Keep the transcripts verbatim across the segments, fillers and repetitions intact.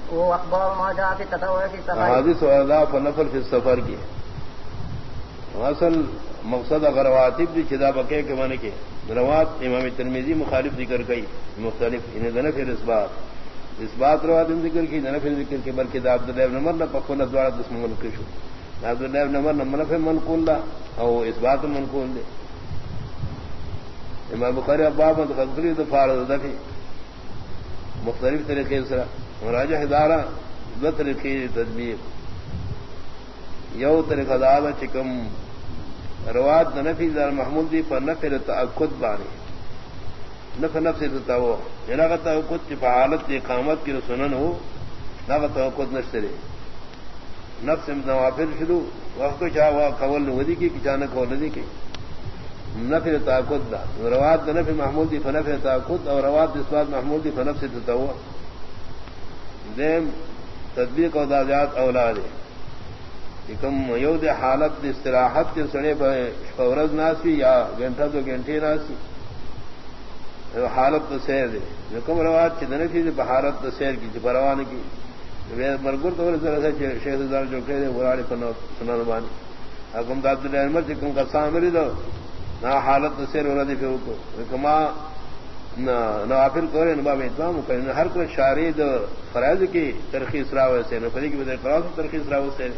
وہ اخبار ما جاء في التطوع في السفر حادث ولا فنفل في السفر کی اصل مقصد اگر رواتب دی چدا بکے کے معنی کے روات امام ترمذی مخالف ذکر کئی مختلف انہیں دنا پھر اس بات اس بات روات ذکر کی دنا پھر ذکر کے بلکہ عبداللہ ابن عمر نہ پکونا دوڑا دس منقول شو عبداللہ ابن عمر نہ منف منقول لا او اس بات منقول دے امام بخاری ابواب متخصصی تو فارض دفی مختلف طریقے سے راجہ ادارہ دو طریقے تدبیر یو طریقہ دادا چکم روات نفی دار محمود دی پر نفی تأکد بانی نفی نفسی تتاو ینا کا تأکد چی پا حالت اقامت کی رسنن ہو نا کا تأکد نشترے نفس نوافر شدو وقت کو چاہ وہاں قول نودی کی چانک قول ندی کی نفی تأکد دا روات نفی محمود دی فنفی تأکد اور روات اثبات محمود دی فنفسی تتاو دیم تدبیق و دادیات اولاد کم یود حالت استراحت کے سڑے فورز ناسی یا گھنٹہ دو گھنٹے ناسی حالت تو سیر دے جو کم روات چدنفی سے حالت تو سیر کی پروان کی مرگر تو شیخ دار جو کہہ دے براڑی سنان بانی حکم داد احمد کم کا سامری دو نہ حالت تو سیر ہو رہی پھر کو کما نوافل کرے نباب اتمام کرے ہر کوئی شارید فرائض کی ترخیص راو سے نفری کی بدر قرآن ترخیص راو سے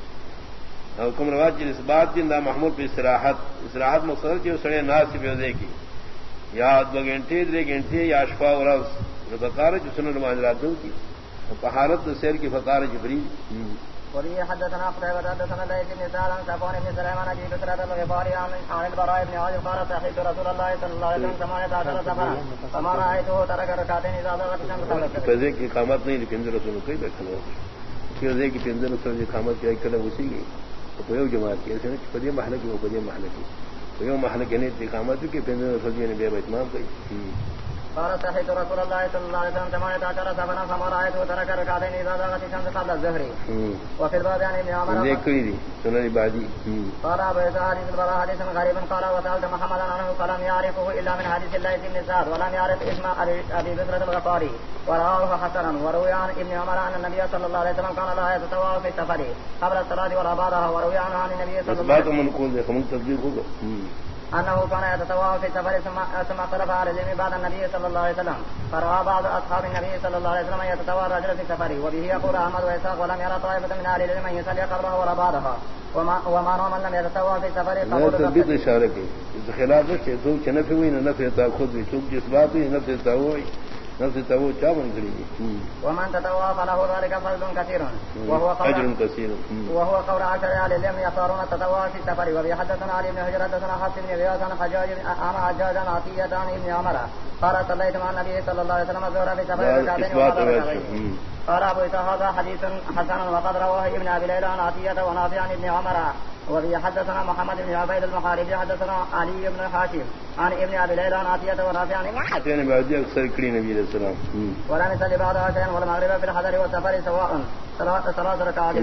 حکم رواج کی اس بات کی دا محمود پہ استراحت استراحت مقصد کی سڑے ناس پہ دے کی یا دو گھنٹے دے گھنٹے یا اشفا و رفس فقار جو سنن معذراتوں کی حالت سیر کی فقار جبری وبه حدثنا قتيبة حدثنا الليث بن سعد عن صفوان بن سليمان عن ابي بكر الغفاري عن البراء بن عازب قال صحيت رسول الله صلى الله عليه وسلم ثمانية عشر سفرا فما رأيته ترك ركعتين إذا ضربت الشمس. فذي کی قامت نہیں لیکن رسول کوئی بیٹھا ہوا کہ ذی کی پنځه رسول کی قامت کیا کله وسی گئی تو یو جماعت کې څنګه په دې محله کې په دې محله کې یو محله کې نه اقامت کې پنځه رسول یې به اتمام کوي. قال صحيت رسول الله صلى الله عليه وسلم ثمانية عشر سفرا فما رأيته ترك ركعتين إذا ضربت الشمس قبل الظهر. وفي الباب عن ابن عمر ذكري دي سنن بعدي قال ابو اسحاق بن البراء حديث غريب قال وسألت محمدا عنه فلم يعرفه إلا من حديث الليث بن سعد ولم يعرف اسم أبي بكر الغفاري ورواه حسنا وروي عن ابن عمر أن النبي صلى الله عليه وسلم كان لا يتطوع في السفر قبل الصلاة ولا بعدها وروي عنه عن النبي صلى الله عليه وسلم من كل ذلك من تدبير هو أنه كان يتطوع في السفر ثم ثم اختلف على العلم بعد النبي صلى الله عليه وسلم فرأى بعض أصحاب النبي صلى الله عليه وسلم يتطوع الرجل في السفر وبه يقول أحمد وإسحاق ولم يرى طائفة من أهل العلم أن يصلي قبله ولا بعدها وما وما نوع من لم يتطوع في السفر قبول تدبير إشارة کی خلاف ہے تو چنفی ہوئی نہ نفی تاخذ بھی چوک جس بات ہوئی نفی تاوئی نفی تاو چا من کری ومن تطوع فله ذلك فضل كثير وهو اجر كثير وهو قول عشر اهل العلم يختارون التطوع في السفر وبه حدثنا علي بن حجر حدثنا حفص بن غياث عن حجاج عن حجاج عن عطية عن ابن عمر قال صليت مع النبي صلى الله عليه وسلم الظهر في سفر ركعتين قال ابو اسحاق هذا حديث حسن وقد رواه ابن ابي ليلى عن عطية ونافع عن ابن عمر وبه حدثنا محمد بن عبيد المحاربي حدثنا علي بن حاتم عن ابن ابي ليلى عن عطية ونافع عن عن بعد اكثر كريم النبي عليه السلام ولا نصلي بعدها شيئا والمغرب في الحضر والسفر سواء ثلاث ركعات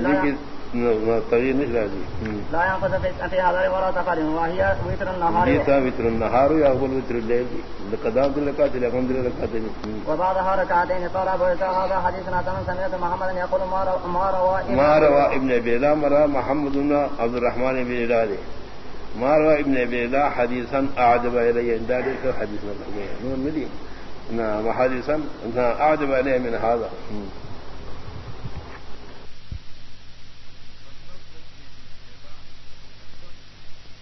طويل مش لازم لا ينقص في حضر ولا سفر وهي وتر النهار بيتا وتر النهار يقبل وتر الليل لقدام الركعات الحمد لله ركعتين وبعدها ركعتين قال ابو هذا حديثنا كان سمعت محمد يقول ما روى ما روى ابن ابي لا مرى محمد بن عبد الرحمن بن هلال ما روى ابن ابي لا حديثا اعجب الي ذلك حديث من نور مدين نعم حديثا اعجب الي من هذا